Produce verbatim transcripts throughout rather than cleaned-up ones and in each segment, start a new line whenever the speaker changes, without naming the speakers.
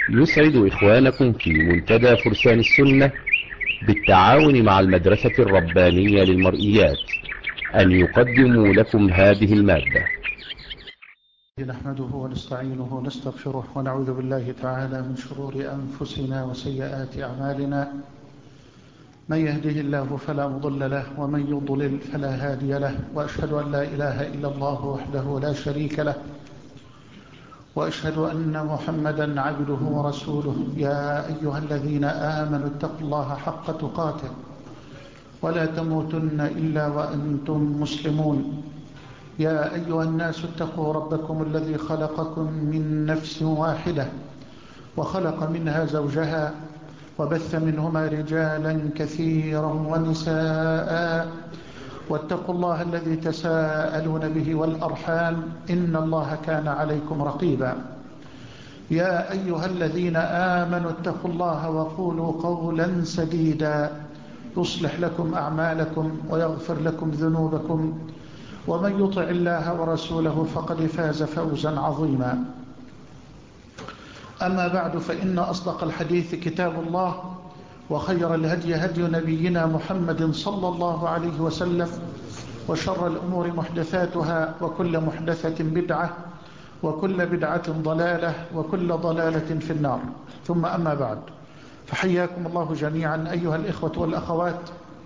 يسعد إخوانكم في منتدى فرسان السنة بالتعاون مع المدرسة الربانية للمرئيات أن يقدموا لكم هذه المادة.
نحمده ونستعينه ونستغفره ونعوذ بالله تعالى من شرور أنفسنا وسيئات أعمالنا. من يهده الله فلا مضل له ومن يضلل فلا هادي له، وأشهد أن لا إله إلا الله وحده لا شريك له، وأشهد أن محمدا عبده ورسوله. يا أيها الذين آمنوا اتقوا الله حق تقاته ولا تموتن إلا وأنتم مسلمون. يا أيها الناس اتقوا ربكم الذي خلقكم من نفس واحدة وخلق منها زوجها وبث منهما رجالا كثيرا ونساء، واتقوا الله الذي تساءلون به والأرحام إن الله كان عليكم رقيبا. يا أيها الذين آمنوا اتقوا الله وقولوا قولا سديدا يصلح لكم أعمالكم ويغفر لكم ذنوبكم، ومن يطع الله ورسوله فقد فاز فوزا عظيما. أما بعد، فإن أصدق الحديث كتاب الله، وخير الهدي هدي نبينا محمد صلى الله عليه وسلم، وشر الأمور محدثاتها، وكل محدثة بدعة، وكل بدعة ضلالة، وكل ضلالة في النار. ثم أما بعد، فحياكم الله جميعا أيها الإخوة والأخوات،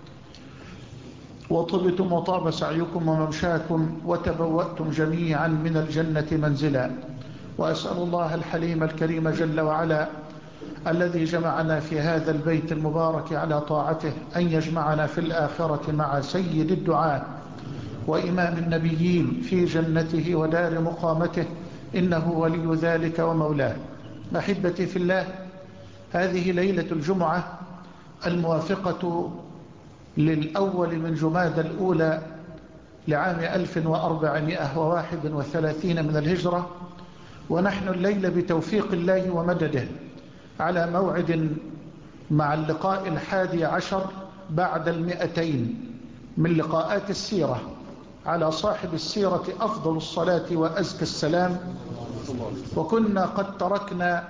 وطبتم وطاب سعيكم وممشاكم، وتبوأتم جميعا من الجنة منزلا. وأسأل الله الحليم الكريم جل وعلا الذي جمعنا في هذا البيت المبارك على طاعته أن يجمعنا في الآخرة مع سيد الدعاء وإمام النبيين في جنته ودار مقامته، إنه ولي ذلك ومولاه. أحبتي في الله، هذه ليلة الجمعة الموافقة للأول من جماد الأولى لعام ألف وأربعمائة وواحد وثلاثين من الهجرة، ونحن الليلة بتوفيق الله ومدده على موعد مع اللقاء الحادي عشر بعد المئتين من لقاءات السيرة على صاحب السيرة أفضل الصلاة وأزكى السلام. وكنا قد تركنا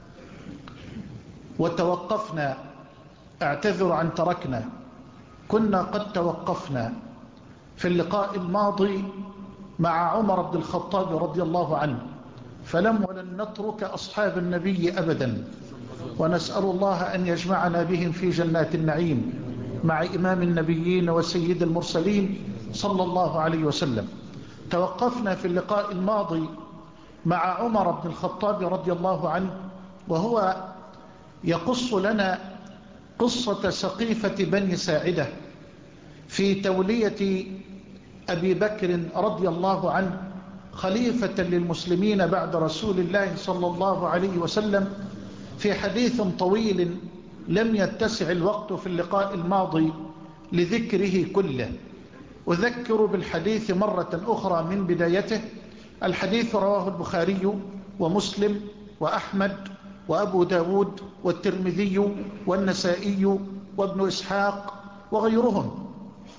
وتوقفنا، اعتذر عن تركنا، كنا قد توقفنا في اللقاء الماضي مع عمر بن الخطاب رضي الله عنه، فلم ولن نترك أصحاب النبي أبدا، ونسأل الله أن يجمعنا بهم في جنات النعيم مع إمام النبيين وسيد المرسلين صلى الله عليه وسلم. توقفنا في اللقاء الماضي مع عمر بن الخطاب رضي الله عنه، وهو يقص لنا قصة سقيفة بني ساعدة في تولية أبي بكر رضي الله عنه خليفة للمسلمين بعد رسول الله صلى الله عليه وسلم، في حديث طويل لم يتسع الوقت في اللقاء الماضي لذكره كله. أذكر بالحديث مرة أخرى من بدايته. الحديث رواه البخاري ومسلم وأحمد وأبو داود والترمذي والنسائي وابن إسحاق وغيرهم،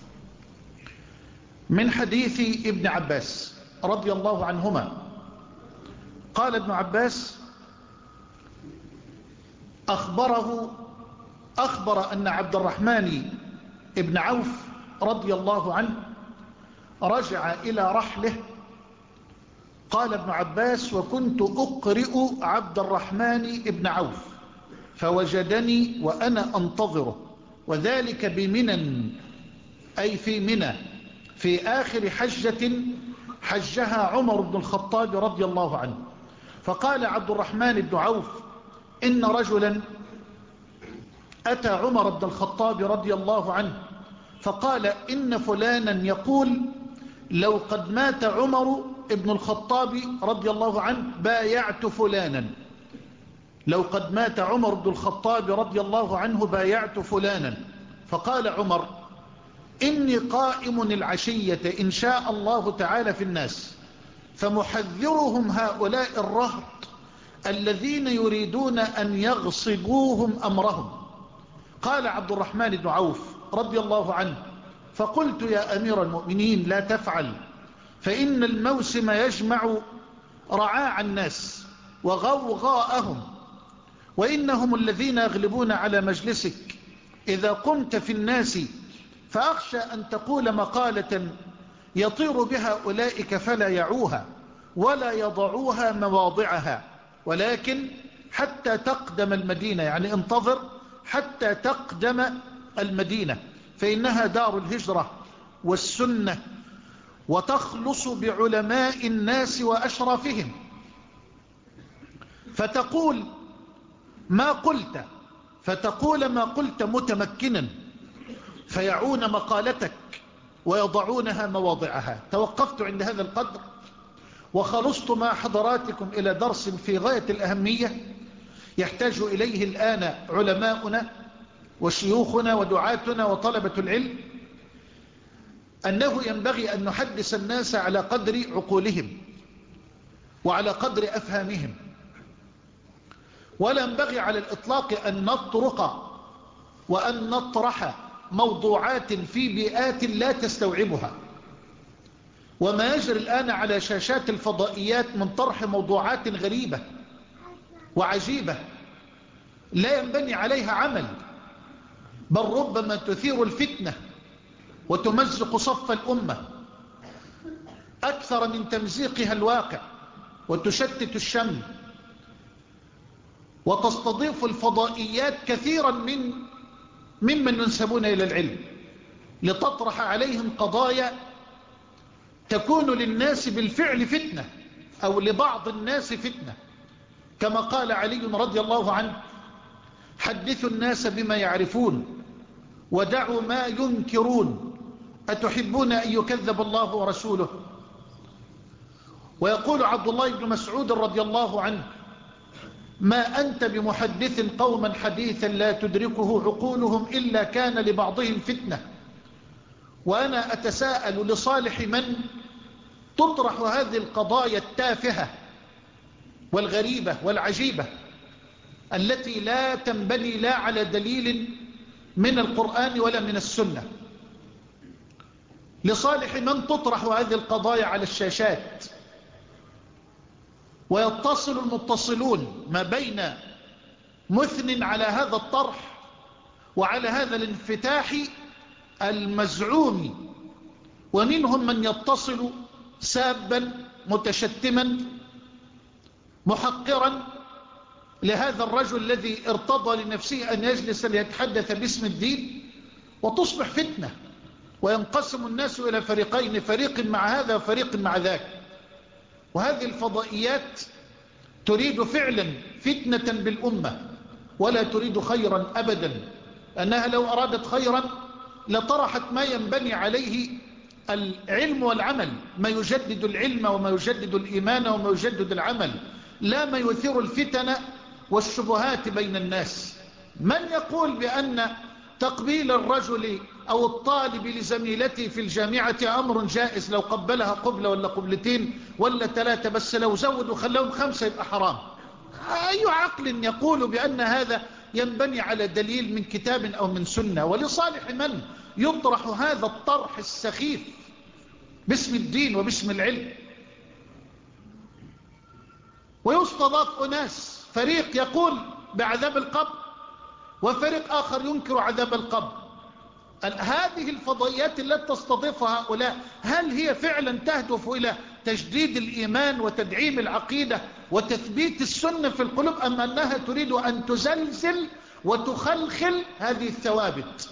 من حديث ابن عباس رضي الله عنهما. قال ابن عباس: أخبره أخبر أن عبد الرحمن ابن عوف رضي الله عنه رجع إلى رحله. قال ابن عباس: وكنت أقرئ عبد الرحمن ابن عوف فوجدني وأنا أنتظره، وذلك بمنى، أي في منى، في آخر حجة حجها عمر بن الخطاب رضي الله عنه. فقال عبد الرحمن بن عوف: إن رجلا أتى عمر بن الخطاب رضي الله عنه فقال: إن فلانا يقول لو قد مات عمر بن الخطاب رضي الله عنه بايعت فلانا، لو قد مات عمر بن الخطاب رضي الله عنه بايعت فلانا. فقال عمر: إني قائم العشية إن شاء الله تعالى في الناس، فمحذرهم هؤلاء الرهط الذين يريدون أن يغصبوهم أمرهم. قال عبد الرحمن بن عوف رضي الله عنه: فقلت يا أمير المؤمنين لا تفعل، فإن الموسم يجمع رعاع الناس وغوغاءهم، وإنهم الذين يغلبون على مجلسك إذا قمت في الناس، فأخشى أن تقول مقالة يطير بها أولئك فلا يعوها ولا يضعوها مواضعها، ولكن حتى تقدم المدينة، يعني انتظر حتى تقدم المدينة، فإنها دار الهجرة والسنة، وتخلص بعلماء الناس وأشرافهم، فتقول ما قلت فتقول ما قلت متمكنا، فيعون مقالتك ويضعونها مواضعها. توقفت عند هذا القدر وخلصت مع حضراتكم إلى درس في غاية الأهمية يحتاج إليه الآن علماؤنا وشيوخنا ودعاتنا وطلبة العلم، أنه ينبغي أن نحدث الناس على قدر عقولهم وعلى قدر أفهامهم، ولا ينبغي على الإطلاق أن نطرق وأن نطرح موضوعات في بيئات لا تستوعبها. وما يجري الآن على شاشات الفضائيات من طرح موضوعات غريبة وعجيبة لا ينبني عليها عمل، بل ربما تثير الفتنة وتمزق صف الأمة أكثر من تمزيقها الواقع، وتشتت الشمل، وتستضيف الفضائيات كثيرا من ممن ينسبون إلى العلم لتطرح عليهم قضايا تكون للناس بالفعل فتنة، أو لبعض الناس فتنة، كما قال علي رضي الله عنه: حدثوا الناس بما يعرفون ودعوا ما ينكرون، أتحبون أن يكذب الله ورسوله؟ ويقول عبد الله بن مسعود رضي الله عنه: ما أنت بمحدث قوما حديثا لا تدركه عقولهم إلا كان لبعضهم فتنة. وأنا أتساءل لصالح من تطرح هذه القضايا التافهة والغريبة والعجيبة التي لا تنبني لا على دليل من القرآن ولا من السنة، لصالح من تطرح هذه القضايا على الشاشات، ويتصل المتصلون ما بين مثن على هذا الطرح وعلى هذا الانفتاح المزعوم، ومنهم من يتصل سابا متشتما محقرا لهذا الرجل الذي ارتضى لنفسه أن يجلس ليتحدث باسم الدين، وتصبح فتنة، وينقسم الناس إلى فريقين، فريق مع هذا وفريق مع ذاك. وهذه الفضائيات تريد فعلا فتنة بالأمة ولا تريد خيرا أبدا، أنها لو أرادت خيرا لطرحت ما ينبني عليه العلم والعمل، ما يجدد العلم وما يجدد الإيمان وما يجدد العمل، لا ما يثير الفتن والشبهات بين الناس. من يقول بأن تقبيل الرجل أو الطالب لزميلته في الجامعة أمر جائز، لو قبلها قبلة ولا قبلتين ولا ثلاثة، بس لو زودوا خلوهم خمسة يبقى حرام؟ أي عقل يقول بأن هذا ينبني على دليل من كتاب أو من سنة؟ ولصالح من يطرح هذا الطرح السخيف باسم الدين وباسم العلم؟ ويستضاف أناس، فريق يقول بعذاب القبر وفريق آخر ينكر عذاب القبر. هذه الفضائيات التي تستضيفها هؤلاء هل هي فعلا تهدف إلى تجديد الإيمان وتدعيم العقيدة وتثبيت السنة في القلوب، أم أنها تريد أن تزلزل وتخلخل هذه الثوابت؟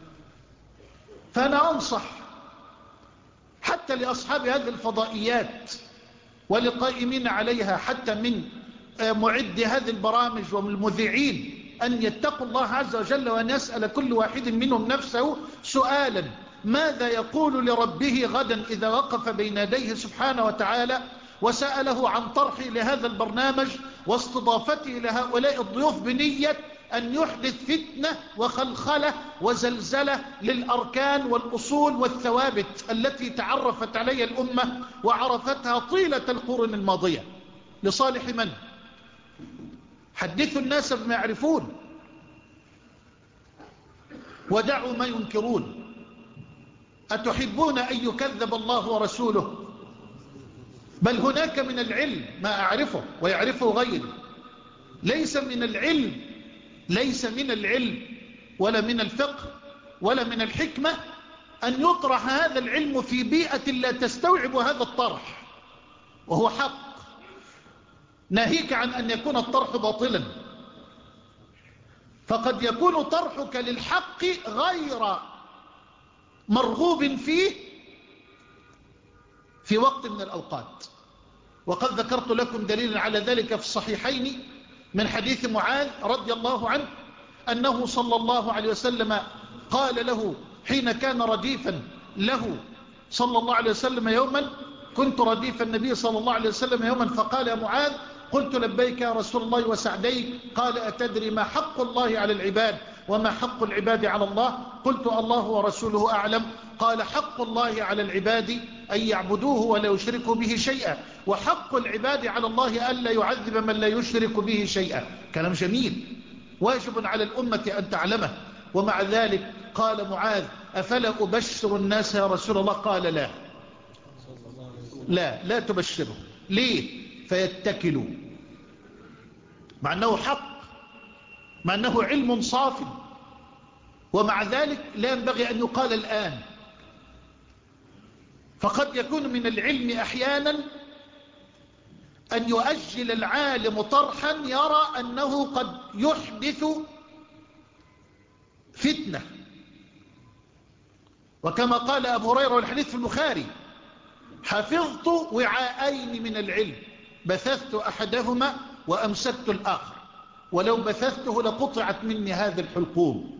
فأنا أنصح حتى لأصحاب هذه الفضائيات والقائمين عليها، حتى من معد هذه البرامج ومن المذيعين، أن يتقوا الله عز وجل، وأن يسأل كل واحد منهم نفسه سؤالا: ماذا يقول لربه غدا إذا وقف بين يديه سبحانه وتعالى وسأله عن طرحه لهذا البرنامج واستضافته لهؤلاء الضيوف بنية أن يحدث فتنة وخلخلة وزلزلة للأركان والأصول والثوابت التي تعرفت عليها الأمة وعرفتها طيلة القرون الماضية. لصالح من؟ حدثوا الناس بما يعرفون ودعوا ما ينكرون. أتحبون أن يكذب الله ورسوله؟ بل هناك من العلم ما أعرفه ويعرفه غيري، ليس من العلم ليس من العلم ولا من الفقه ولا من الحكمة أن يطرح هذا العلم في بيئة لا تستوعب هذا الطرح، وهو حق، ناهيك عن أن يكون الطرح باطلا. فقد يكون طرحك للحق غير مرغوب فيه في وقت من الأوقات. وقد ذكرت لكم دليلا على ذلك في الصحيحين من حديث معاذ رضي الله عنه أنه صلى الله عليه وسلم قال له حين كان رديفا له صلى الله عليه وسلم يوما: كنت رديف النبي صلى الله عليه وسلم يوما فقال يا معاذ: قلت لبيك يا رسول الله وسعديك. قال: أتدري ما حق الله على العباد وما حق العباد على الله؟ قلت: الله ورسوله أعلم. قال: حق الله على العباد أن يعبدوه ولا يشركوا به شيئا، وحق العباد على الله ألا يعذب من لا يشرك به شيئا. كلام جميل واجب على الأمة أن تعلمه. ومع ذلك قال معاذ: أفلا أبشر الناس يا رسول الله؟ قال: لا لا لا تبشره. ليه؟ فيتكلوا، مع أنه حق، مع أنه علم صاف، ومع ذلك لا ينبغي أن يقال الآن. فقد يكون من العلم أحيانا أن يؤجل العالم طرحا يرى أنه قد يحدث فتنة. وكما قال أبو هريرة والحديث في البخاري: حفظت وعاءين من العلم، بثثت أحدهما وأمسكت الآخر، ولو بثثته لقطعت مني هذه الحلقوم.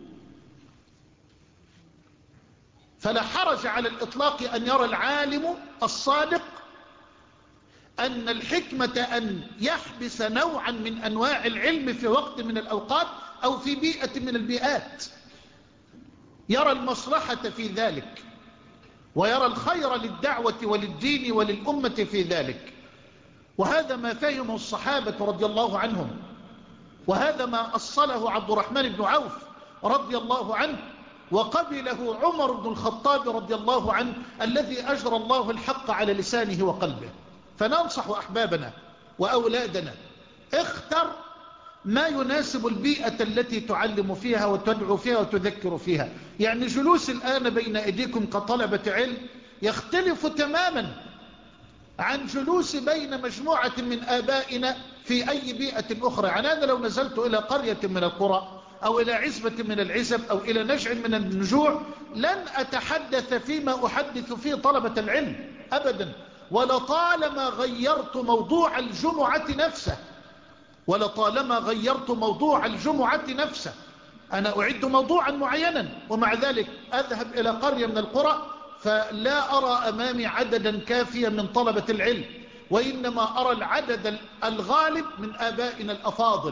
فلا حرج على الإطلاق أن يرى العالم الصادق أن الحكمة أن يحبس نوعا من أنواع العلم في وقت من الأوقات أو في بيئة من البيئات، يرى المصلحة في ذلك، ويرى الخير للدعوة وللدين وللأمة في ذلك. وهذا ما فهمه الصحابة رضي الله عنهم، وهذا ما أصله عبد الرحمن بن عوف رضي الله عنه، وقبله عمر بن الخطاب رضي الله عنه الذي أجرى الله الحق على لسانه وقلبه. فننصح أحبابنا وأولادنا: اختر ما يناسب البيئة التي تعلم فيها وتدعو فيها وتذكر فيها. يعني جلوس الآن بين أيديكم كطلبة علم يختلف تماما عن جلوس بين مجموعة من آبائنا في أي بيئة أخرى. يعني أنا لو نزلت إلى قرية من القرى أو إلى عزبة من العزب أو إلى نجع من النجوع لن أتحدث فيما أحدث فيه طلبة العلم أبدا، ولطالما غيرت موضوع الجمعة نفسه ولطالما غيرت موضوع الجمعة نفسه. أنا أعد موضوعا معينا ومع ذلك أذهب إلى قرية من القرى فلا أرى أمامي عددا كافيا من طلبة العلم، وإنما أرى العدد الغالب من آبائنا الأفاضل،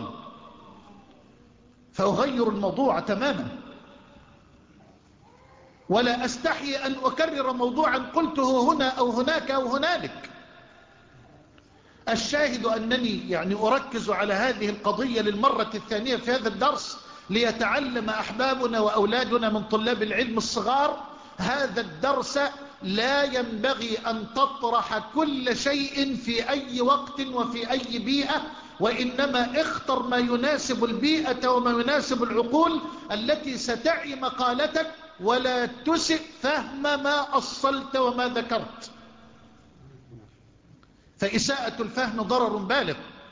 فأغير الموضوع تماما. ولا أستحي أن أكرر موضوعا قلته هنا أو هناك أو هنالك. الشاهد أنني يعني أركز على هذه القضية للمرة الثانية في هذا الدرس ليتعلم أحبابنا وأولادنا من طلاب العلم الصغار هذا الدرس. لا ينبغي أن تطرح كل شيء في أي وقت وفي أي بيئة، وإنما اختر ما يناسب البيئة وما يناسب العقول التي ستعي مقالتك، ولا تسئ فهم ما أصلت وما ذكرت، فإساءة الفهم ضرر بالغ.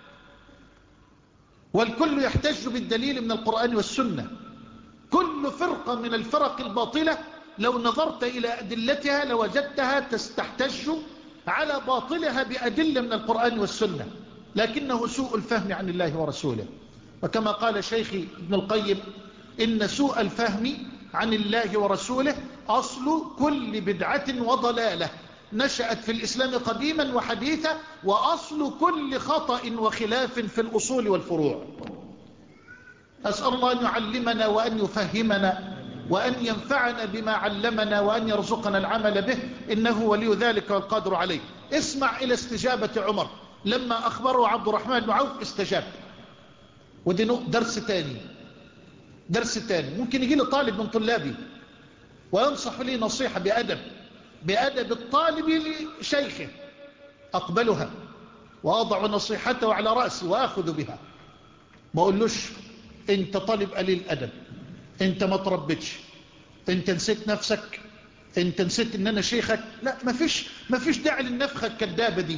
والكل يحتج بالدليل من القرآن والسنة. كل فرقة من الفرق الباطلة لو نظرت إلى أدلتها لوجدتها تستحتج على باطلها بأدلة من القرآن والسنة، لكنه سوء الفهم عن الله ورسوله. وكما قال شيخي ابن القيم: إن سوء الفهم عن الله ورسوله أصل كل بدعة وضلالة نشأت في الإسلام قديما وحديثا، وأصل كل خطأ وخلاف في الأصول والفروع. أسأل الله أن يعلمنا وأن يفهمنا وأن ينفعنا بما علمنا وأن يرزقنا العمل به، إنه ولي ذلك والقادر عليه. اسمع إلى استجابة عمر لما أخبره عبد الرحمن بن عوف استجاب. ودي درس تاني درس تاني ممكن يجي لي طالب من طلابي وينصح لي نصيحة بأدب بأدب الطالب لشيخه، أقبلها وأضع نصيحته على رأسي وأخذ بها. ما أقولوش أنت طالب قليل أدب، أنت ما تربتش، أنت نسيت نفسك، أنت نسيت أن أنا شيخك. لا، ما فيش, ما فيش داعي للنفخة الكذابة دي،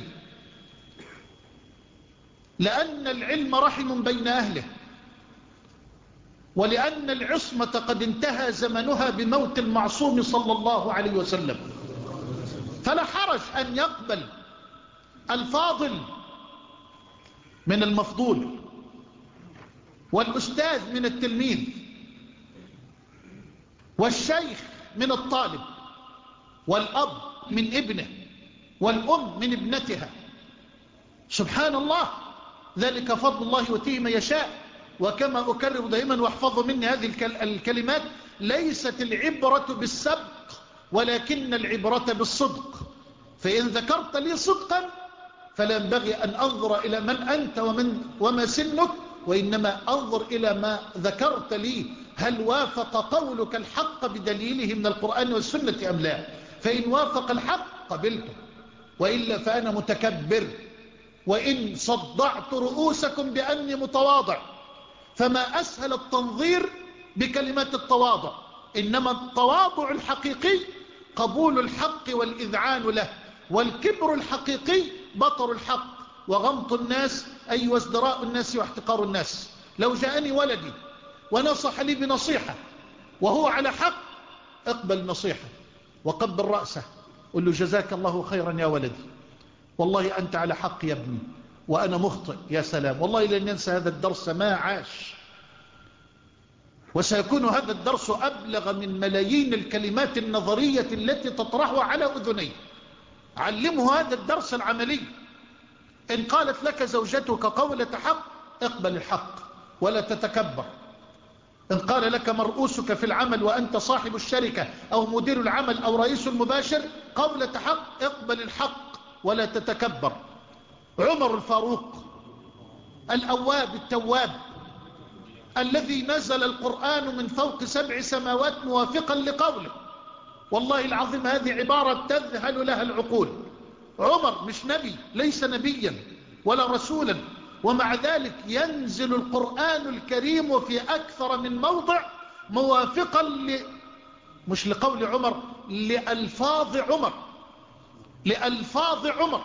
لأن العلم رحم بين أهله، ولأن العصمة قد انتهى زمنها بموت المعصوم صلى الله عليه وسلم. فلا حرج أن يقبل الفاضل من المفضول، والأستاذ من التلميذ، والشيخ من الطالب، والأب من ابنه، والأم من ابنتها. سبحان الله، ذلك فضل الله يؤتيه من يشاء. وكما أكرر دائما واحفظوا مني هذه الكلمات: ليست العبرة بالسبق ولكن العبرة بالصدق. فإن ذكرت لي صدقا فلا ينبغي أن أنظر إلى من أنت ومن وما سنك، وإنما أنظر إلى ما ذكرت لي، هل وافق قولك الحق بدليله من القرآن والسنة أم لا؟ فإن وافق الحق قبلته، وإلا فأنا متكبر. وإن صدعت رؤوسكم بأني متواضع، فما أسهل التنظير بكلمات التواضع، إنما التواضع الحقيقي قبول الحق والإذعان له، والكبر الحقيقي بطر الحق وغمط الناس، أي وازدراء الناس واحتقار الناس. لو جاءني ولدي ونصح لي بنصيحة وهو على حق، اقبل نصيحة وقبل رأسه، قل له جزاك الله خيرا يا ولدي، والله أنت على حق يا ابني وأنا مخطئ. يا سلام، والله لن ينسى هذا الدرس ما عاش. وسيكون هذا الدرس أبلغ من ملايين الكلمات النظرية التي تطرحها على أذني. علمه هذا الدرس العملي. إن قالت لك زوجتك قولة حق، اقبل الحق ولا تتكبر. إن قال لك مرؤوسك في العمل وأنت صاحب الشركة أو مدير العمل أو رئيس المباشر قولة حق، اقبل الحق ولا تتكبر. عمر الفاروق الأواب التواب الذي نزل القرآن من فوق سبع سماوات موافقا لقوله، والله العظيم هذه عبارة تذهل لها العقول. عمر مش نبي، ليس نبيا ولا رسولا، ومع ذلك ينزل القرآن الكريم في أكثر من موضع موافقا ل... مش لقول عمر، لألفاظ عمر، لألفاظ عمر.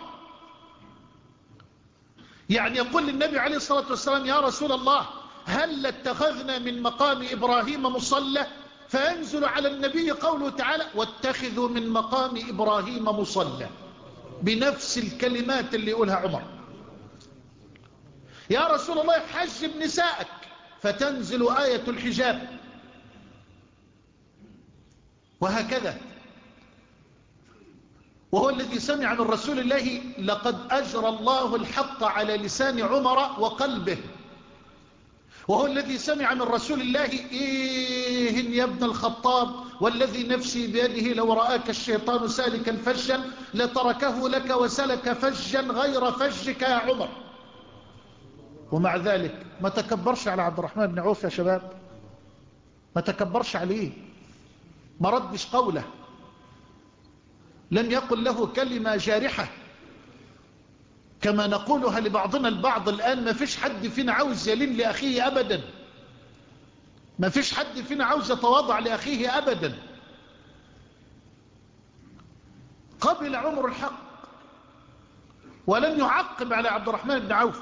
يعني يقول للنبي عليه الصلاة والسلام: يا رسول الله، هل اتخذنا من مقام إبراهيم مصلى؟ فينزل على النبي قوله تعالى: واتخذوا من مقام إبراهيم مصلى، بنفس الكلمات اللي يقولها عمر. يا رسول الله، حجب نساءك، فتنزل آية الحجاب. وهكذا. وهو الذي سمع من رسول الله: لقد أجرى الله الحق على لسان عمر وقلبه. وهو الذي سمع من رسول الله: إيه يا ابن الخطاب، والذي نفسي بيده لو رآك الشيطان سالكا فجا لتركه لك وسلك فجا غير فجك يا عمر. ومع ذلك ما تكبرش على عبد الرحمن بن عوف يا شباب، ما تكبرش عليه، ما ردش قوله، لم يقل له كلمة جارحة كما نقولها لبعضنا البعض الآن. ما فيش حد فينا عاوز يلين لأخيه أبدا، ما فيش حد فينا عاوز يتواضع لأخيه أبدا. قبل عمر الحق ولم يعقب على عبد الرحمن بن عوف،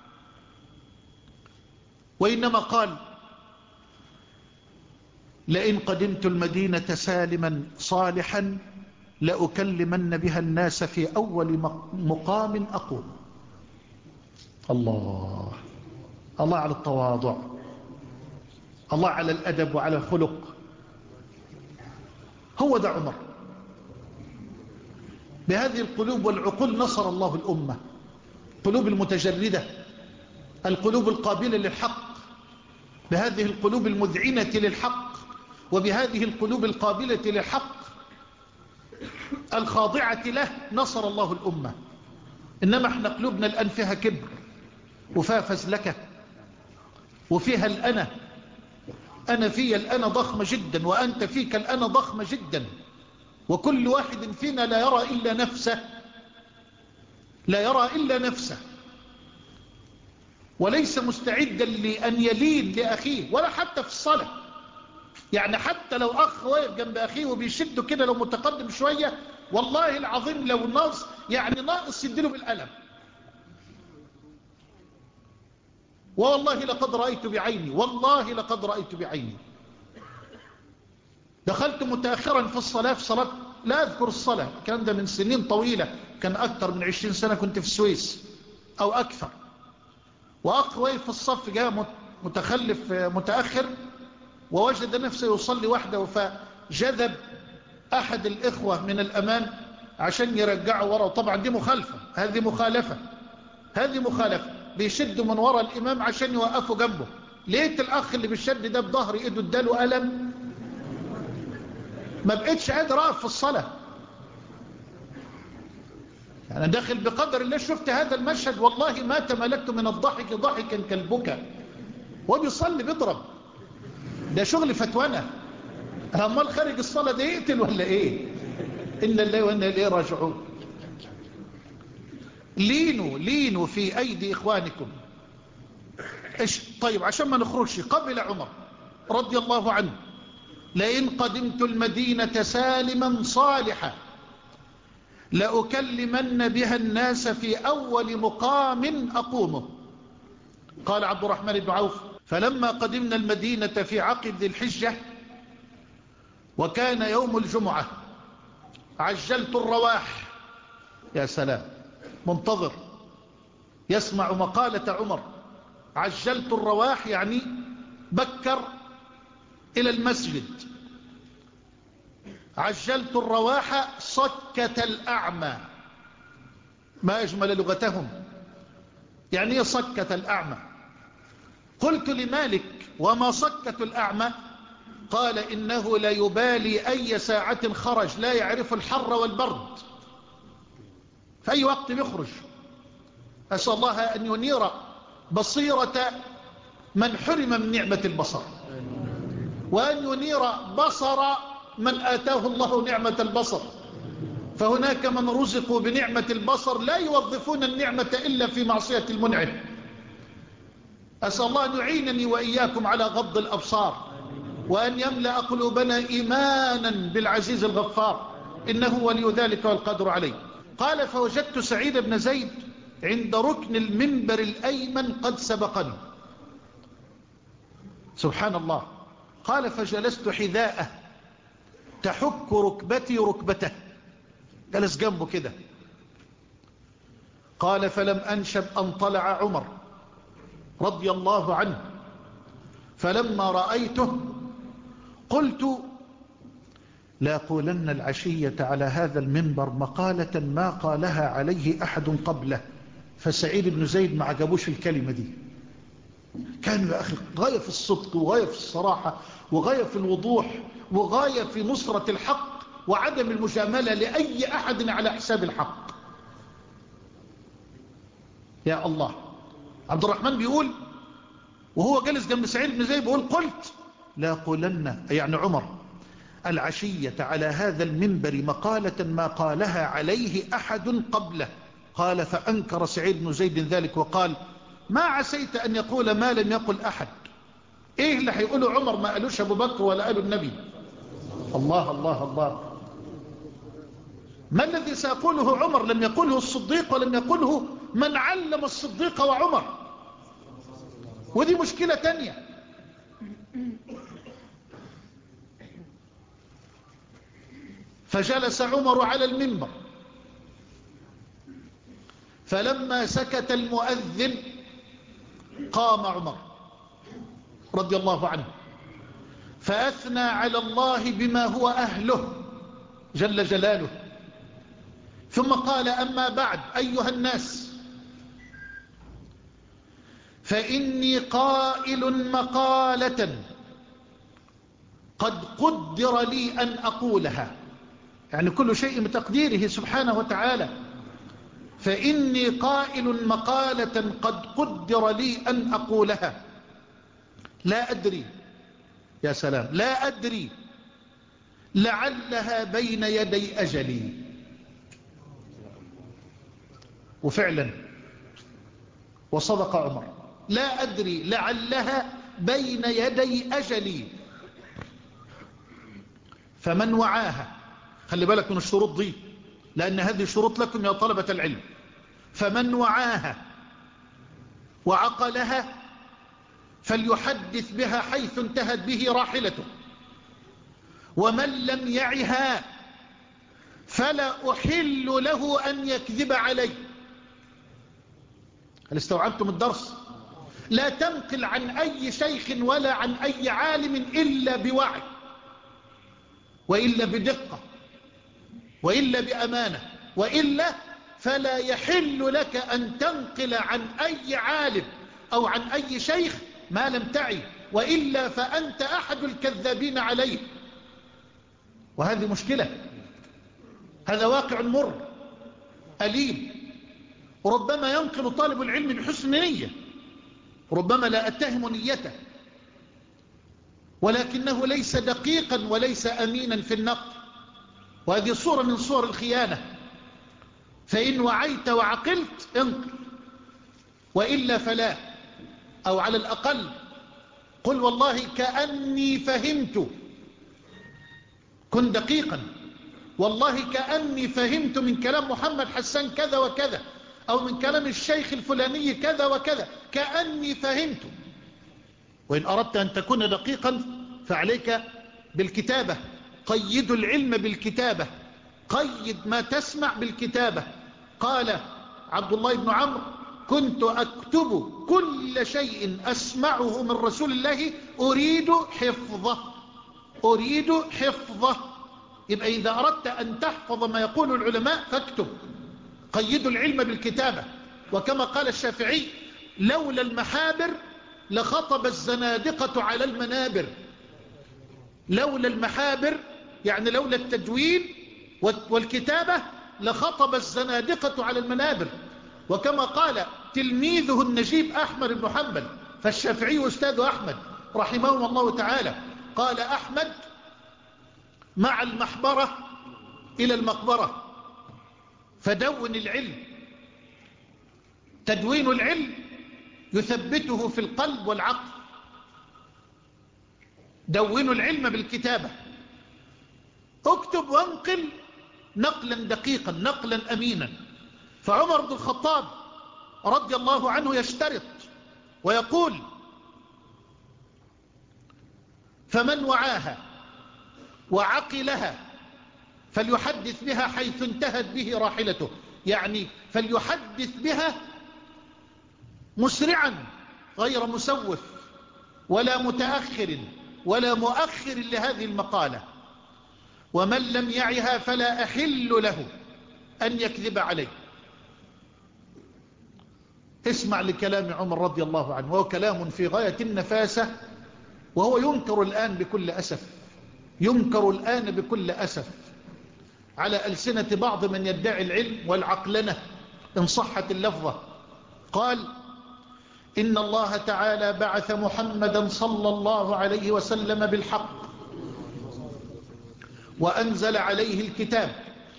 وإنما قال: لئن قدمت المدينة سالما صالحا لأكلمن بها الناس في أول مقام أقوم. الله الله على التواضع، الله على الأدب وعلى الخلق. هو ده عمر. بهذه القلوب والعقول نصر الله الأمة، قلوب المتجردة، القلوب القابلة للحق، بهذه القلوب المذعنة للحق، وبهذه القلوب القابلة للحق الخاضعة له نصر الله الأمة. إنما احنا قلوبنا الآن فيها كبر وفيها فزلكة وفيها الأنا، أنا في الأنا ضخمة جدا وأنت فيك الأنا ضخمة جدا، وكل واحد فينا لا يرى إلا نفسه، لا يرى إلا نفسه. وليس مستعدا لأن يلين لأخيه ولا حتى في الصلاة. يعني حتى لو أخ واقف جنب أخيه وبيشده كده لو متقدم شوية، والله العظيم لو ناقص يعني ناقص يديله بالقلم. والله لقد رأيت بعيني، والله لقد رأيت بعيني. دخلت متأخرا في الصلاة، في صلاة لا أذكر الصلاة، الكلام ده من سنين طويلة، كان أكثر من عشرين سنة، كنت في السويس أو أكثر. وأخ واقف في الصف جاء متخلف متأخر ووجد نفسه يصلي وحده، فجذب أحد الإخوة من الأمام عشان يرجعه وراء. طبعا دي مخالفة، هذه مخالفة، هذه مخالفة. بيشد من وراء الإمام عشان يوقفه جنبه. لقيت الأخ اللي بالشد ده بظهر إيده اداله ألم، ما بقيتش قادر أقف في الصلاة. أنا داخل بقدر الله شفت هذا المشهد، والله ما تملكت من الضحك ضحكا كالبكا. وبيصلي بيضرب، ده شغل فتوانة. امال خارج الصلاة ده يقتل ولا ايه؟ إن الله وإنا إليه راجعون. لينوا لينوا في أيدي إخوانكم. إيش طيب عشان ما نخرجش، قبل عمر رضي الله عنه: لئن قدمت المدينة سالما صالحا لأكلمن بها الناس في أول مقام أقومه. قال عبد الرحمن بن عوف: فلما قدمنا المدينة في عقب ذي الحجة وكان يوم الجمعة عجلت الرواح. يا سلام، منتظر يسمع مقالة عمر. عجلت الرواح يعني بكر إلى المسجد. عجلت الرواح صكة الأعمى، ما أجمل لغتهم. يعني ايه صكة الأعمى؟ قلت لمالك: وما صكة الأعمى؟ قال: إنه لا يبالي أي ساعة خرج، لا يعرف الحر والبرد، في أي وقت بيخرج. أسأل الله أن ينير بصيرة من حرم من نعمة البصر، وأن ينير بصر من آتاه الله نعمة البصر. فهناك من رزقوا بنعمة البصر لا يوظفون النعمة إلا في معصية المنعم. أسأل الله أن يعينني وإياكم على غض الأبصار، وأن يملأ قلوبنا إيمانا بالعزيز الغفار، إنه ولي ذلك والقدر عليه. قال: فوجدت سعيد بن زيد عند ركن المنبر الأيمن قد سبقني. سبحان الله. قال: فجلست حذاءه تحك ركبتي ركبته، جلس جنبه كده. قال: فلم أنشب أن طلع عمر رضي الله عنه، فلما رأيته قلت: لا قولن العشية على هذا المنبر مقالة ما قالها عليه أحد قبله. فسعيد بن زيد ما عجبوش الكلمة دي. كانوا يا أخي غاية في الصدق وغاية في الصراحة وغاية في الوضوح وغاية في نصرة الحق وعدم المجاملة لأي أحد على حساب الحق. يا الله. عبد الرحمن بيقول وهو جلس جنب سعيد بن زيد، بيقول: قلت لا قولن، يعني عمر، العشية على هذا المنبر مقالة ما قالها عليه أحد قبله. قال: فأنكر سعيد بن زيد ذلك وقال: ما عسيت أن يقول ما لم يقل أحد. إيه اللي هيقوله عمر ما قالوش أبو بكر ولا قاله النبي؟ الله الله الله. ما الذي سيقوله عمر لم يقوله الصديق ولم يقوله من علم الصديق وعمر؟ ودي مشكلة تانية. فجلس عمر على المنبر، فلما سكت المؤذن قام عمر رضي الله عنه فأثنى على الله بما هو أهله جل جلاله، ثم قال: أما بعد أيها الناس، فإني قائل مقالة قد قدر لي أن أقولها، يعني كل شيء بتقديره سبحانه وتعالى. فإني قائل مقالة قد قدر لي أن أقولها، لا أدري، يا سلام، لا أدري لعلها بين يدي أجلي. وفعلا وصدق عمر لا أدري لعلها بين يدي أجلي. فمن وعاها، خلي بالك من الشروط دي لأن هذه شروط لكم يا طلبة العلم. فمن وعاها وعقلها فليحدث بها حيث انتهت به راحلته، ومن لم يعها فلا أحل له أن يكذب علي. هل استوعبتم الدرس؟ لا تنقل عن أي شيخ ولا عن أي عالم إلا بوعي، وإلا بدقة، وإلا بأمانة، وإلا فلا يحل لك أن تنقل عن أي عالم أو عن أي شيخ ما لم تعي، وإلا فأنت أحد الكذابين عليه. وهذه مشكلة، هذا واقع مر أليم. وربما ينقل طالب العلم بحسن نية، ربما لا أتهم نيته، ولكنه ليس دقيقا وليس أمينا في النقل، وهذه صورة من صور الخيانة. فإن وعيت وعقلت انقل، وإلا فلا. أو على الأقل قل والله كأني فهمت، كن دقيقا، والله كأني فهمت من كلام محمد حسان كذا وكذا، أو من كلام الشيخ الفلاني كذا وكذا، كأني فهمت. وإن أردت أن تكون دقيقا فعليك بالكتابة، قيد العلم بالكتابة، قيد ما تسمع بالكتابة. قال عبد الله بن عمرو: كنت أكتب كل شيء أسمعه من رسول الله أريد حفظه، أريد حفظه. يبقى إذا أردت أن تحفظ ما يقول العلماء فاكتب، قيدوا العلم بالكتابة. وكما قال الشافعي: لولا المحابر لخطب الزنادقة على المنابر. لولا المحابر يعني لولا التدوين والكتابة لخطب الزنادقة على المنابر. وكما قال تلميذه النجيب أحمد بن حنبل، فالشافعي أستاذ أحمد رحمه الله تعالى، قال أحمد: مع المحبرة إلى المقبرة، فدون العلم. تدوين العلم يثبته في القلب والعقل. دونوا العلم بالكتابة، اكتب وانقل نقلا دقيقا، نقلا أمينا. فعمر بن الخطاب رضي الله عنه يشترط ويقول: فمن وعاها وعقلها فليحدث بها حيث انتهت به راحلته، يعني فليحدث بها مسرعا غير مسوف ولا متأخر ولا مؤخر لهذه المقالة. ومن لم يعها فلا أحل له أن يكذب عليه. اسمع لكلام عمر رضي الله عنه، وهو كلام في غاية النفاسة، وهو ينكر الآن بكل أسف، ينكر الآن بكل أسف على ألسنة بعض من يدعي العلم والعقلنة إن صحت اللفظة. قال: إن الله تعالى بعث محمدا صلى الله عليه وسلم بالحق وأنزل عليه الكتاب،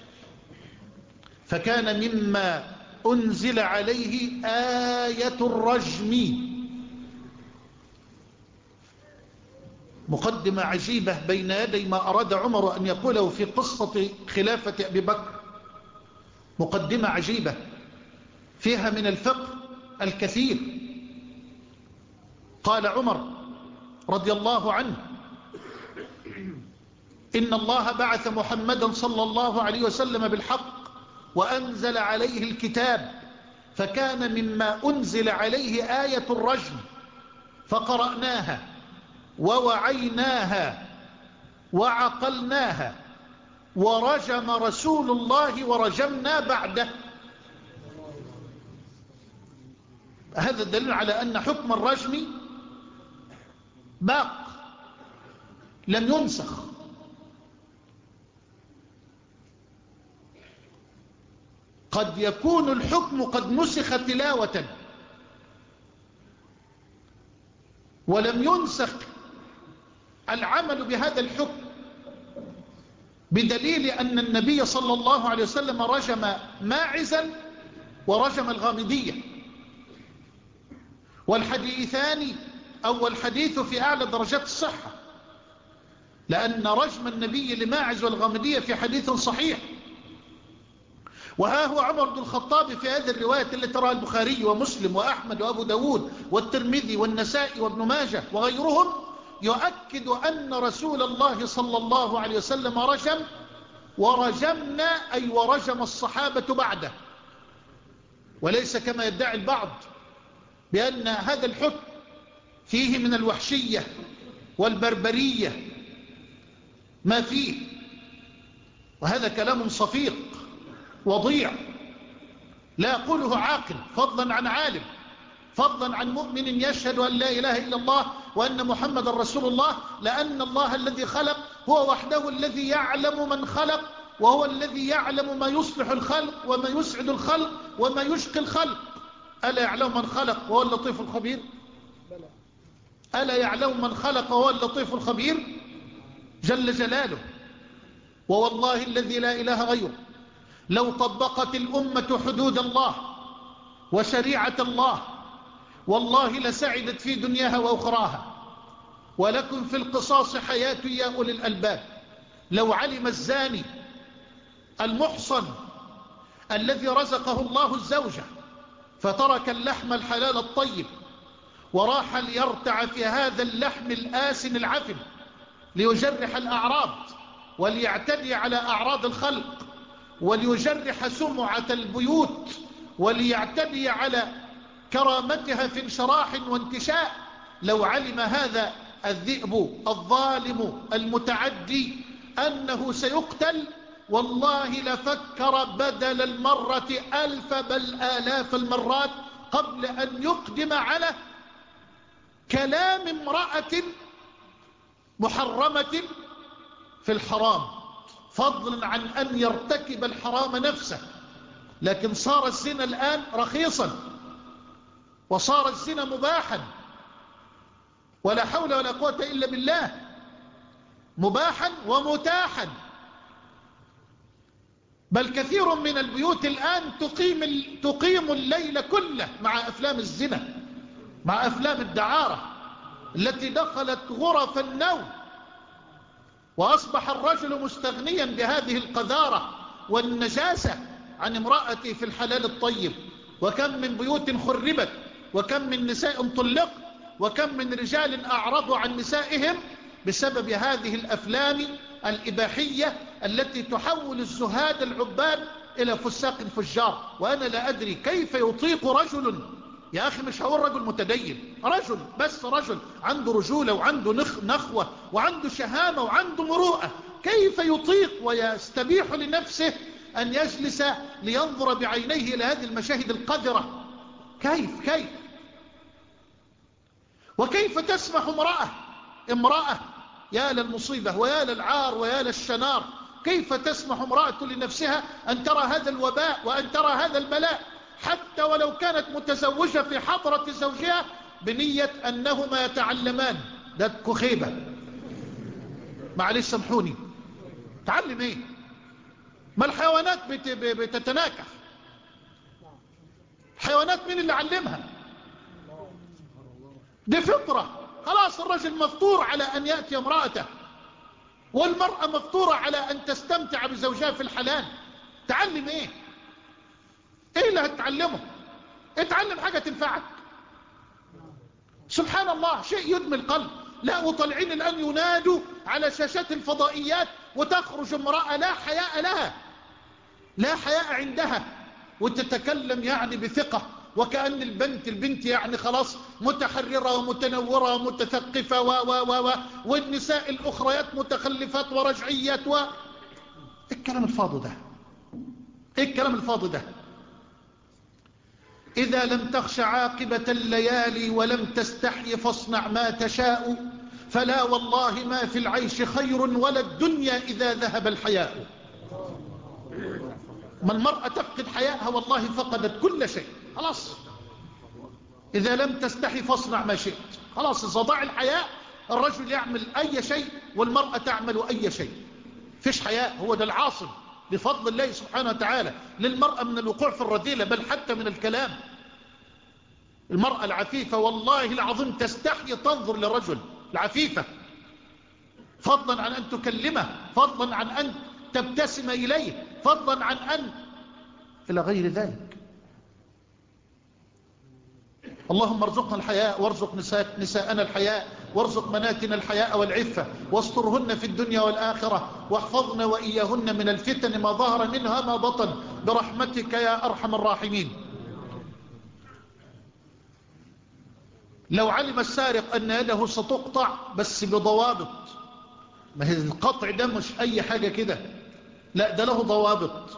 فكان مما أنزل عليه آية الرجم. مقدمة عجيبة بين يدي ما أراد عمر أن يقوله في قصة خلافة أبي بكر. مقدمة عجيبة فيها من الفقه الكثير. قال عمر رضي الله عنه: إن الله بعث محمدا صلى الله عليه وسلم بالحق وأنزل عليه الكتاب، فكان مما أنزل عليه آية الرجم، فقرأناها ووعيناها وعقلناها، ورجم رسول الله ورجمنا بعده. هذا الدليل على أن حكم الرجم باق لم ينسخ. قد يكون الحكم قد نسخ تلاوة ولم ينسخ العمل بهذا الحكم، بدليل أن النبي صلى الله عليه وسلم رجم ماعزا ورجم الغامدية، والحديثان أو الحديث في أعلى درجات الصحة، لأن رجم النبي لماعز والغامدية في حديث صحيح. وها هو عمر بن الخطاب في هذه الرواية التي تراها البخاري ومسلم وأحمد وأبو داود والترمذي والنسائي وابن ماجه وغيرهم يؤكد أن رسول الله صلى الله عليه وسلم رجم، ورجمنا أي ورجم الصحابة بعده، وليس كما يدعي البعض بأن هذا الحكم فيه من الوحشية والبربرية ما فيه، وهذا كلام صفيق وضيع لا يقوله عاقل، فضلا عن عالم، فضلا عن مؤمن يشهد أن لا إله إلا الله وأن محمد رسول الله، لأن الله الذي خلق هو وحده الذي يعلم من خلق، وهو الذي يعلم ما يصلح الخلق وما يسعد الخلق وما يشقي الخلق. ألا يعلم من خلق وهو اللطيف الخبير؟ ألا يعلم من خلق وهو اللطيف الخبير جل جلاله. ووالله الذي لا إله غيره لو طبقت الأمة حدود الله وشريعة الله والله لسعدت في دنياها وأخراها. ولكم في القصاص حياة يا أولي الألباب. لو علم الزاني المحصن الذي رزقه الله الزوجة فترك اللحم الحلال الطيب وراح ليرتع في هذا اللحم الآسن العفن ليجرح الأعراض وليعتدي على أعراض الخلق وليجرح سمعة البيوت وليعتدي على كرامتها في انشراح وانتشاء، لو علم هذا الذئب الظالم المتعدي أنه سيقتل والله لفكر بدل المرة ألف بل آلاف المرات قبل أن يقدم على كلام امرأة محرمة في الحرام، فضلا عن أن يرتكب الحرام نفسه. لكن صار الزنا الآن رخيصا، وصار الزنا مباحا، ولا حول ولا قوة إلا بالله، مباحا ومتاحا. بل كثير من البيوت الآن تقيم, تقيم الليل كله مع أفلام الزنا، مع أفلام الدعارة التي دخلت غرف النوم، وأصبح الرجل مستغنيا بهذه القذارة والنجاسة عن امرأته في الحلال الطيب. وكم من بيوت خربت، وكم من نساء طلق، وكم من رجال أعرضوا عن نسائهم بسبب هذه الأفلام الإباحية التي تحول الزهاد العباد إلى فساق فجار. وأنا لا أدري كيف يطيق رجل، يا أخي مش هقول رجل متدين، رجل بس، رجل عنده رجولة وعنده نخ نخوة وعنده شهامة وعنده مروءة، كيف يطيق ويستبيح لنفسه أن يجلس لينظر بعينيه إلى هذه المشاهد القذرة؟ كيف كيف وكيف تسمح امرأة امرأة يا للمصيبة ويا للعار ويا للشنار، كيف تسمح امرأة لنفسها أن ترى هذا الوباء وأن ترى هذا البلاء، حتى ولو كانت متزوجة في حضرة زوجها بنية أنهما يتعلمان؟ ده كخيبة، معلش سامحوني. تعلم ايه؟ ما الحيوانات بت... بتتناكح. الحيوانات مين اللي علمها؟ دي فطرة. خلاص الرجل مفطور على أن يأتي امرأته، والمرأة مفطورة على أن تستمتع بزوجها في الحلال. تعلم ايه؟ ايه اللي هتتعلمه؟ اتعلم حاجة تنفعك. سبحان الله، شيء يدمي القلب. لا، وطالعين الآن ينادوا على شاشات الفضائيات وتخرج امرأة لا حياء لها، لا حياء عندها، وتتكلم يعني بثقة، وكأن البنت البنت يعني خلاص متحررة ومتنورة ومتثقفة و و و والنساء الأخريات متخلفات ورجعيات و ايه الكلام الفاضي ده؟ ايه الكلام الفاضي ده؟ إذا لم تخش عاقبة الليالي ولم تستحي فاصنع ما تشاء، فلا والله ما في العيش خير ولا الدنيا إذا ذهب الحياء. ما المرأة تفقد حياءها والله فقدت كل شيء. خلاص، إذا لم تستحي فاصنع ما شئت. خلاص، إذا ضاع الحياء الرجل يعمل أي شيء والمرأة تعمل أي شيء. فيش حياء، هو ده العاصم بفضل الله سبحانه وتعالى للمرأة من الوقوع في الرذيلة، بل حتى من الكلام. المرأة العفيفة والله العظيم تستحي تنظر للرجل العفيفة، فضلا عن أن تكلمه، فضلا عن أن تبتسم إليه، فضلا عن أن إلى غير ذلك. اللهم ارزقنا الحياء وارزق نساء نساءنا الحياء، وارزق بناتنا الحياء والعفة، واسترهن في الدنيا والآخرة، واحفظنا وإياهن من الفتن ما ظهر منها ما بطن برحمتك يا أرحم الراحمين. لو علم السارق أن يده ستقطع بس بضوابط، ما هي القطع ده مش أي حاجة كده، لا ده له ضوابط،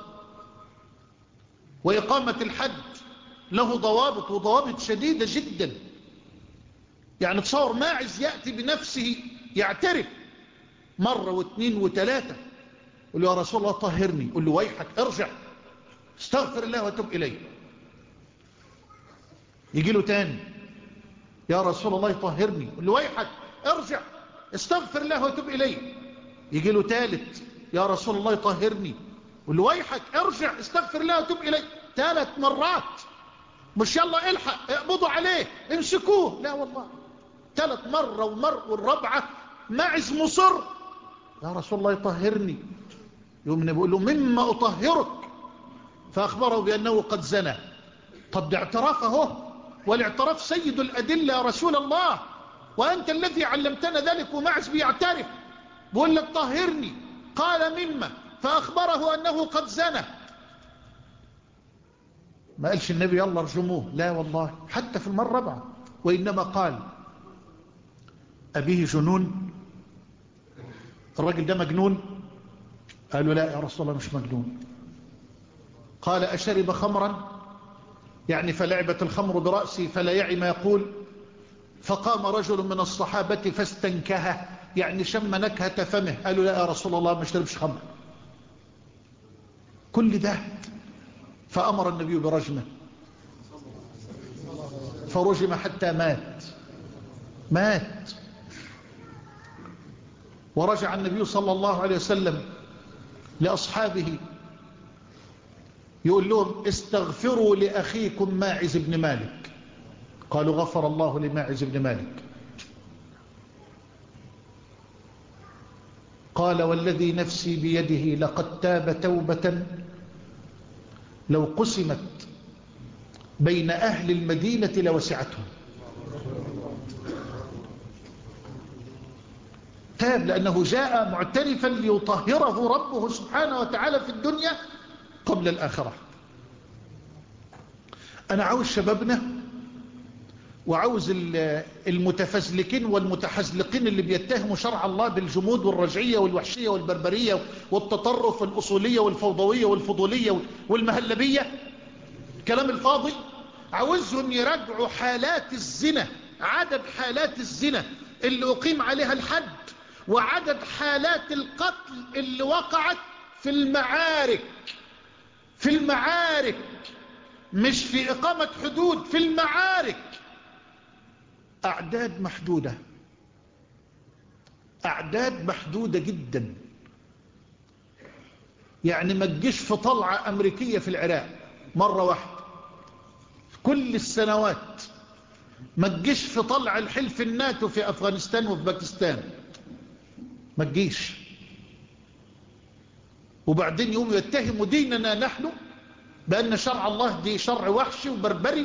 وإقامة الحد له ضوابط وضوابط شديدة جدا. يعني تصور ماعز يأتي بنفسه يعترف مرة واثنين وثلاثة، يقول له يا رسول الله طهرني، يقول له ويحك ارجع استغفر الله وتب إليه. يجي له تاني يا رسول الله طهرني، يقول له ويحك ارجع استغفر الله وتب إليه. يجي له ثالث يا رسول الله طهرني، يقول له ويحك ارجع استغفر الله وتب إليه. ثلاث مرات، مش يلا الحق اقبضوا عليه امسكوه، لا والله ثلاث مرة ومر والرابعة معز مصر يا رسول الله طهرني. يوم بيقول له مما أطهرك، فأخبره بأنه قد زنى. طب ده اعتراف اهو، والاعتراف سيد الأدلة يا رسول الله، وأنت الذي علمتنا ذلك. ومعز بيعترف بيقول لك طهرني، قال مما، فأخبره أنه قد زنى. ما قالش النبي يلا ارجموه، لا والله حتى في المرة الرابعة، وإنما قال أبيه جنون، الراجل ده مجنون؟ قالوا لا يا رسول الله مش مجنون. قال أشرب خمرا؟ يعني فلعبت الخمر برأسي فلا يعي ما يقول. فقام رجل من الصحابة فاستنكه، يعني شم نكهة فمه. قالوا لا يا رسول الله ما شربش خمر. كل ده فأمر النبي برجمه، فرجم حتى مات مات ورجع النبي صلى الله عليه وسلم لأصحابه يقول لهم استغفروا لأخيكم ماعز بن مالك. قالوا غفر الله لماعز بن مالك. قال والذي نفسي بيده لقد تاب توبة لو قسمت بين أهل المدينة لوسعتهم. تاب لأنه جاء معترفا ليطهره ربه سبحانه وتعالى في الدنيا قبل الآخرة. أنا عاوز شبابنا وعاوز المتفزلكين والمتحزلقين اللي بيتهموا شرع الله بالجمود والرجعية والوحشية والبربرية والتطرف والأصولية والفوضوية والفضولية والمهلبية، كلام الفاضي، عاوزهم يراجعوا حالات الزنا، عدد حالات الزنا اللي أقيم عليها الحد، وعدد حالات القتل اللي وقعت في المعارك في المعارك مش في إقامة حدود، في المعارك. أعداد محدودة، أعداد محدودة جدا. يعني ما تجيش في طلعة أمريكية في العراق مرة واحدة كل السنوات، ما تجيش في طلع الحلف الناتو في أفغانستان وفي باكستان، ما تجيش. وبعدين يوم يتهموا ديننا نحن بأن شرع الله دي شرع وحشي وبربري.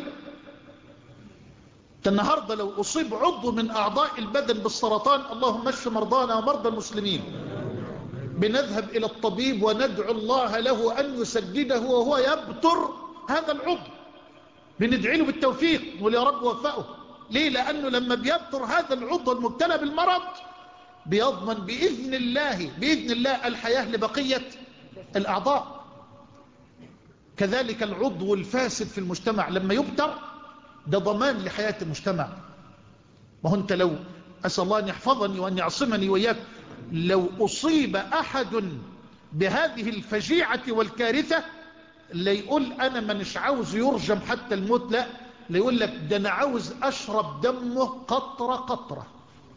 النهاردة لو أصيب عضو من أعضاء البدن بالسرطان، اللهم اشف مرضانا ومرضى المسلمين، بنذهب إلى الطبيب وندعو الله له أن يسدده وهو يبتر هذا العضو، بندعي له بالتوفيق نقول يا رب وفقه. ليه؟ لأنه لما بيبتر هذا العضو المبتلى بالمرض بيضمن بإذن الله بإذن الله الحياة لبقية الأعضاء. كذلك العضو الفاسد في المجتمع لما يبتر ده ضمان لحياة المجتمع. ما هو أنت لو أسأل الله أن يحفظني وأن يعصمني وإياك، لو أصيب أحد بهذه الفجيعة والكارثة لا يقول أنا منش عاوز يرجم حتى الموت، لا لا يقول لك ده أنا عاوز أشرب دمه قطرة قطرة،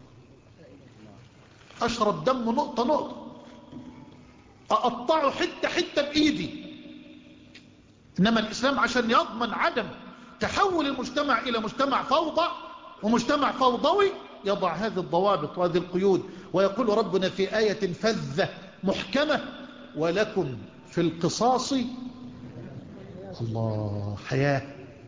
أشرب دمه نقطة نقطة، أقطعه حتة حتة بإيدي. إنما الإسلام عشان يضمن عدم تحول المجتمع إلى مجتمع فوضى ومجتمع فوضوي يضع هذه الضوابط وهذه القيود، ويقول ربنا في آية فذة محكمة: ولكم في القصاص الله حياة.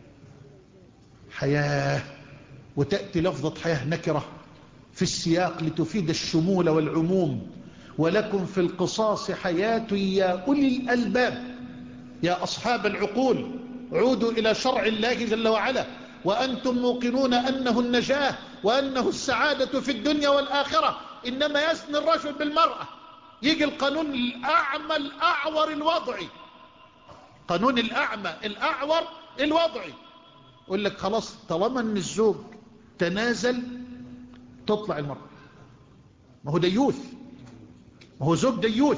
حياة، وتأتي لفظة حياة نكرة في السياق لتفيد الشمول والعموم. ولكم في القصاص حياة يا أولي الألباب، يا أصحاب العقول، عودوا إلى شرع الله جل وعلا وأنتم موقنون أنه النجاة وأنه السعادة في الدنيا والآخرة. إنما يزني الرجل بالمرأة، يجي القانون الأعمى الأعور الوضعي، قانون الأعمى الأعور الوضعي، يقول لك خلاص طالما أن الزوج تنازل تطلع المرأة. ما هو ديوث، ما هو زوج ديوث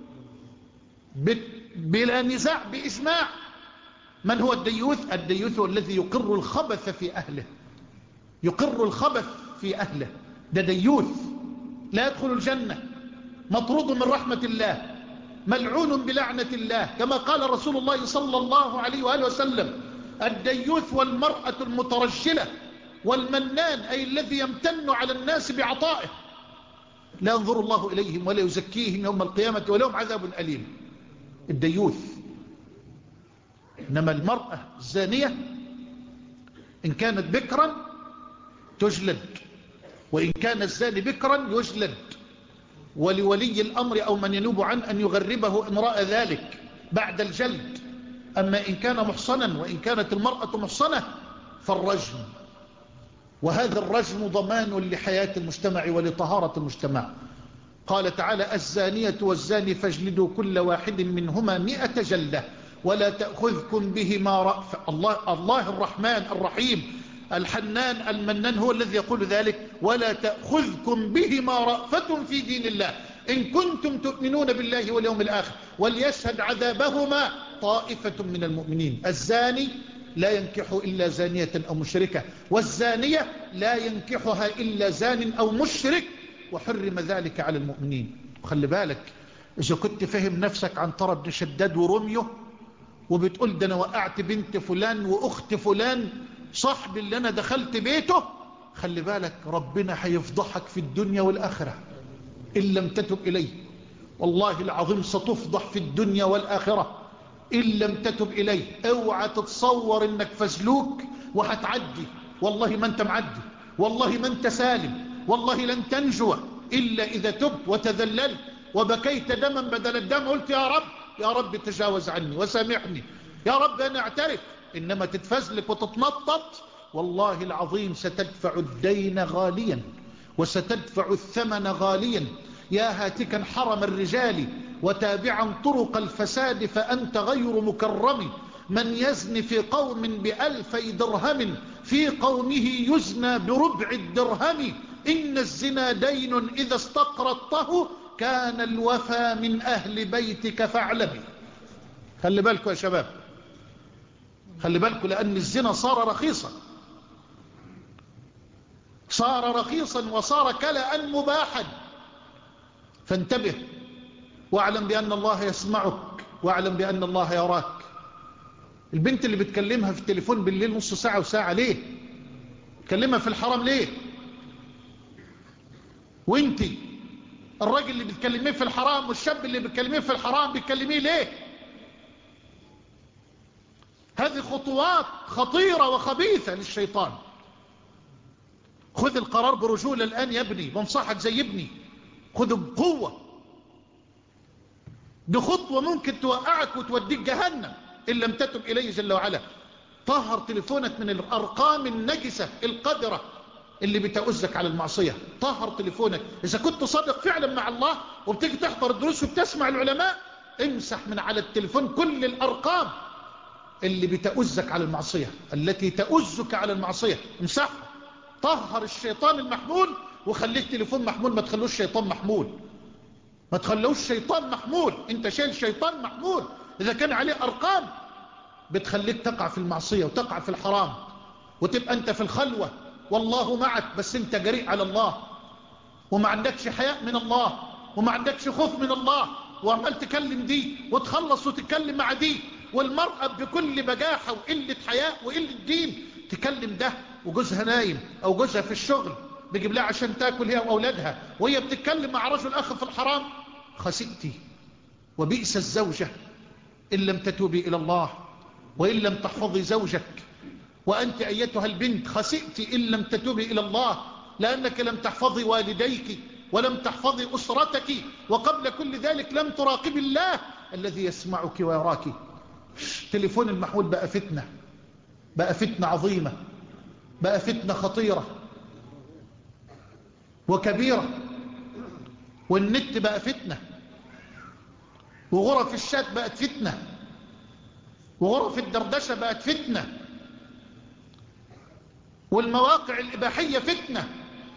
بلا نزاع بإجماع. من هو الديوث؟ الديوث هو الذي يقر الخبث في أهله، يقر الخبث في أهله، ده ديوث لا يدخل الجنة، مطرود من رحمة الله، ملعون بلعنة الله، كما قال رسول الله صلى الله عليه وآله وسلم: الديوث والمرأة المترجلة والمنان، أي الذي يمتن على الناس بعطائه، لا ينظر الله إليهم ولا يزكيهم يوم القيامة ولهم عذاب أليم. الديوث. إنما المرأة الزانية إن كانت بكرا تجلد، وإن كان الزاني بكرا يجلد، ولولي الأمر أو من ينوب عنه أن يغربه إن رأى ذلك بعد الجلد. أما إن كان محصنا وإن كانت المرأة محصنة فالرجم، وهذا الرجم ضمان لحياة المجتمع ولطهارة المجتمع. قال تعالى: الزانية والزاني فاجلدوا كل واحد منهما مئة جلدة ولا تأخذكم بهما رأفة. الله, الله الرحمن الرحيم الحنان المنان هو الذي يقول ذلك: ولا تأخذكم بهما رأفة في دين الله إن كنتم تؤمنون بالله واليوم الآخر وليشهد عذابهما طائفة من المؤمنين. الزاني لا ينكح إلا زانية أو مشركة، والزانية لا ينكحها إلا زان أو مشرك، وحرم ذلك على المؤمنين. وخلي بالك، إذا كنت فهم نفسك عن طرب بن شداد ورميه وبتقول ده أنا وقعت بنت فلان وأخت فلان صاحبي اللي أنا دخلت بيته، خلي بالك ربنا هيفضحك في الدنيا والآخرة إن لم تتب إليه. والله العظيم ستفضح في الدنيا والآخرة إن لم تتب إليه. اوعى تتصور إنك فزلوك وهتعدي، والله ما أنت معدي، والله ما أنت سالم، والله لن تنجو إلا إذا تبت وتذللت وبكيت دما بدل الدم، قلت يا رب يا رب تجاوز عني وسامحني، يا رب أنا أعترف. إنما تتفزلك وتتنطط، والله العظيم ستدفع الدين غاليا وستدفع الثمن غاليا. يا هاتكا حرم الرجال وتابعا طرق الفساد فأنت غير مكرم. من يزن في قوم بألفي درهم في قومه يزنى بربع الدرهم. إن الزنا دين إذا استقرضته كان الوفى من أهل بيتك فاعلمي. خلي بالكم يا شباب، خلي بالكم، لأن الزنا صار رخيصا، صار رخيصا وصار كلأ مباحا. فانتبه واعلم بأن الله يسمعك واعلم بأن الله يراك. البنت اللي بتكلمها في التليفون بالليل نص ساعة وساعة ليه؟ تكلمها في الحرام ليه؟ وانتي الراجل اللي بتكلميه في الحرام والشاب اللي بتكلميه في الحرام بتكلميه ليه؟ هذه خطوات خطيرة وخبيثة للشيطان. خذ القرار برجولة الآن يا ابني، بنصحك زي ابني، خذه بقوة. دي خطوة ممكن توقعك وتوديك جهنم إن لم تتب إليه جل وعلا. طهر تليفونك من الأرقام النجسة القذرة اللي بتؤزك على المعصية. طهر تليفونك. إذا كنت صادق فعلا مع الله وبتيجي تحضر الدروس وبتسمع العلماء، امسح من على التليفون كل الأرقام اللي بتؤزك على المعصية، التي تؤزك على المعصية، امسحها. طهر الشيطان المحمول وخليه تليفون محمول، ما تخلوش شيطان محمول، ما تخلوش شيطان محمول. انت شايل شيطان محمول اذا كان عليه ارقام بتخليك تقع في المعصية وتقع في الحرام، وتبقى انت في الخلوة والله معك، بس انت جريء على الله وما عندكش حياء من الله وما عندكش خوف من الله، وعمال تكلم دي وتخلص وتتكلم مع دي والمرأة بكل بجاحة وقلة حياء وقلة دين تكلم ده وجوزها نايم أو جوزها في الشغل بيجيب لها عشان تاكل هي وأولادها وهي بتتكلم مع رجل آخر في الحرام. خسئتي وبئس الزوجة إن لم تتوبي إلى الله وإن لم تحفظي زوجك. وأنت أيتها البنت خسئتي إن لم تتوبي إلى الله، لأنك لم تحفظي والديك ولم تحفظي أسرتك، وقبل كل ذلك لم تراقبي الله الذي يسمعك ويراك. تليفون المحمول بقى فتنة، بقى فتنة عظيمة، بقى فتنة خطيرة وكبيرة. والنت بقى فتنة، وغرف الشات بقت فتنة، وغرف الدردشة بقت فتنة، والمواقع الإباحية فتنة.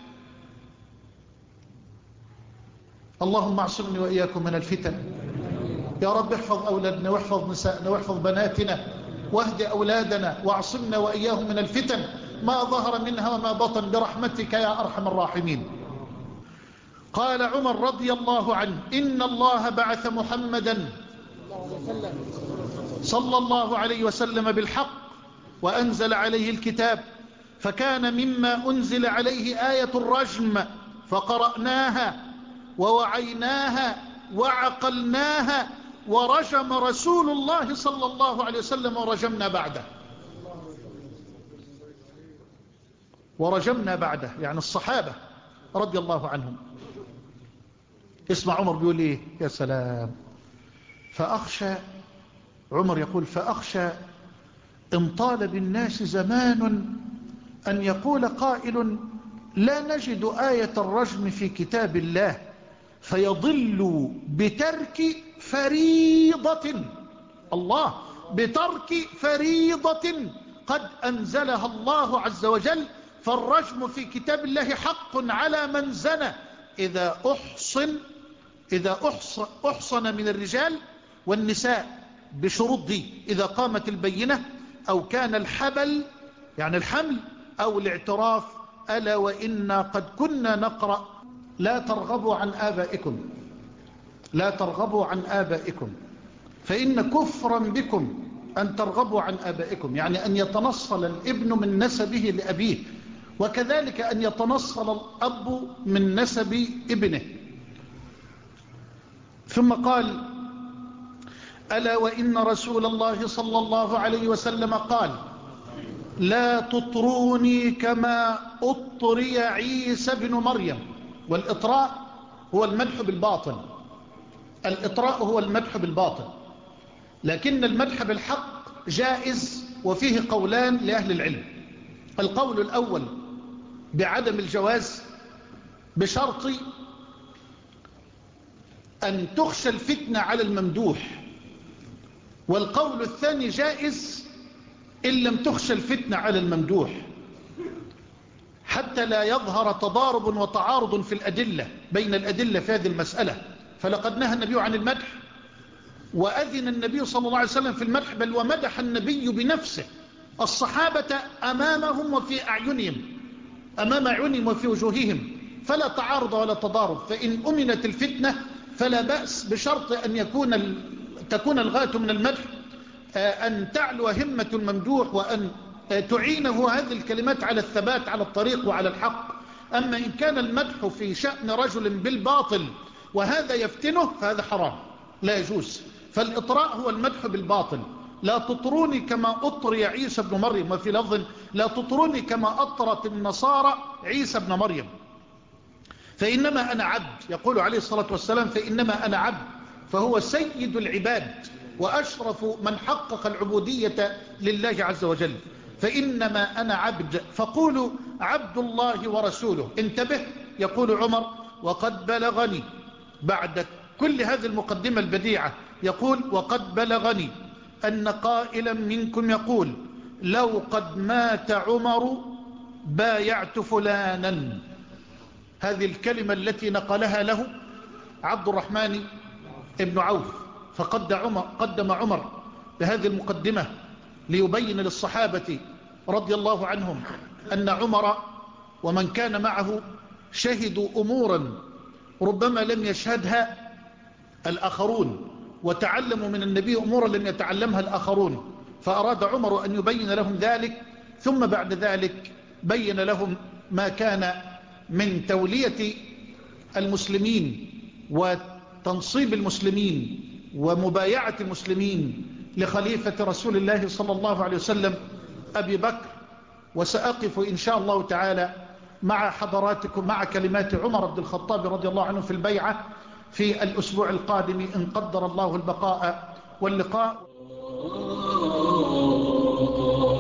اللهم اعصمني وإياكم من الفتن. يا رب احفظ أولادنا واحفظ نسائنا واحفظ بناتنا واهد أولادنا واعصمنا وإياهم من الفتن ما ظهر منها وما بطن برحمتك يا أرحم الراحمين. قال عمر رضي الله عنه: إن الله بعث محمدا صلى الله عليه وسلم بالحق وأنزل عليه الكتاب، فكان مما أنزل عليه آية الرجم فقرأناها ووعيناها وعقلناها ورجم رسول الله صلى الله عليه وسلم ورجمنا بعده ورجمنا بعده يعني الصحابة رضي الله عنهم. اسمع عمر بيقول ايه، يا سلام. فأخشى عمر يقول فأخشى إن طال بالناس زمان أن يقول قائل لا نجد آية الرجم في كتاب الله فيضل بترك فريضة، الله، بترك فريضة قد أنزلها الله عز وجل. فالرجم في كتاب الله حق على من زنى إذا أحصن إذا أحصن, أحصن من الرجال والنساء بشروط دي: إذا قامت البينة أو كان الحبل يعني الحمل أو الاعتراف. ألا وإنا قد كنا نقرأ لا ترغبوا عن آبائكم لا ترغبوا عن آبائكم فإن كفرا بكم أن ترغبوا عن آبائكم، يعني أن يتنصل الابن من نسبه لأبيه، وكذلك أن يتنصل الأب من نسب ابنه. ثم قال: ألا وإن رسول الله صلى الله عليه وسلم قال: لا تطروني كما أطري عيسى بن مريم. والإطراء هو المدح بالباطل، الإطراء هو المدح بالباطل، لكن المدح بالحق جائز وفيه قولان لأهل العلم. القول الأول بعدم الجواز بشرط أن تخشى الفتنة على الممدوح، والقول الثاني جائز إن لم تخشى الفتنة على الممدوح، حتى لا يظهر تضارب وتعارض في الأدلة بين الأدلة في هذه المسألة. فلقد نهى النبي عن المدح وأذن النبي صلى الله عليه وسلم في المدح، بل ومدح النبي بنفسه الصحابة أمامهم وفي أعينهم أمام أعينهم وفي وجوههم، فلا تعارض ولا تضارب. فإن أمنت الفتنة فلا بأس، بشرط أن يكون تكون الغاية من المدح أن تعلو همة الممدوح وأن تعينه هذه الكلمات على الثبات على الطريق وعلى الحق. أما إن كان المدح في شأن رجل بالباطل وهذا يفتنه فهذا حرام لا يجوز. فالإطراء هو المدح بالباطل: لا تطروني كما أطري عيسى بن مريم، وفي لفظ لا تطروني كما أطرت النصارى عيسى بن مريم. فإنما أنا عبد، يقول عليه الصلاة والسلام: فإنما أنا عبد، فهو سيد العباد وأشرف من حقق العبودية لله عز وجل. فإنما أنا عبد فقولوا عبد الله ورسوله. انتبه، يقول عمر: وقد بلغني، بعد كل هذه المقدمة البديعة يقول: وقد بلغني أن قائلا منكم يقول لو قد مات عمر بايعت فلانا. هذه الكلمة التي نقلها له عبد الرحمن ابن عوف. فقد عمر قدم عمر بهذه المقدمة ليبين للصحابة رضي الله عنهم أن عمر ومن كان معه شهدوا أمورا ربما لم يشهدها الآخرون، وتعلموا من النبي أمورا لم يتعلمها الآخرون، فأراد عمر أن يبين لهم ذلك، ثم بعد ذلك بين لهم ما كان من تولية المسلمين وتنصيب المسلمين ومبايعة المسلمين لخليفة رسول الله صلى الله عليه وسلم أبي بكر. وسأقف إن شاء الله تعالى مع حضراتكم مع كلمات عمر بن الخطاب رضي الله عنه في البيعة في الأسبوع القادم إن قدر الله البقاء واللقاء.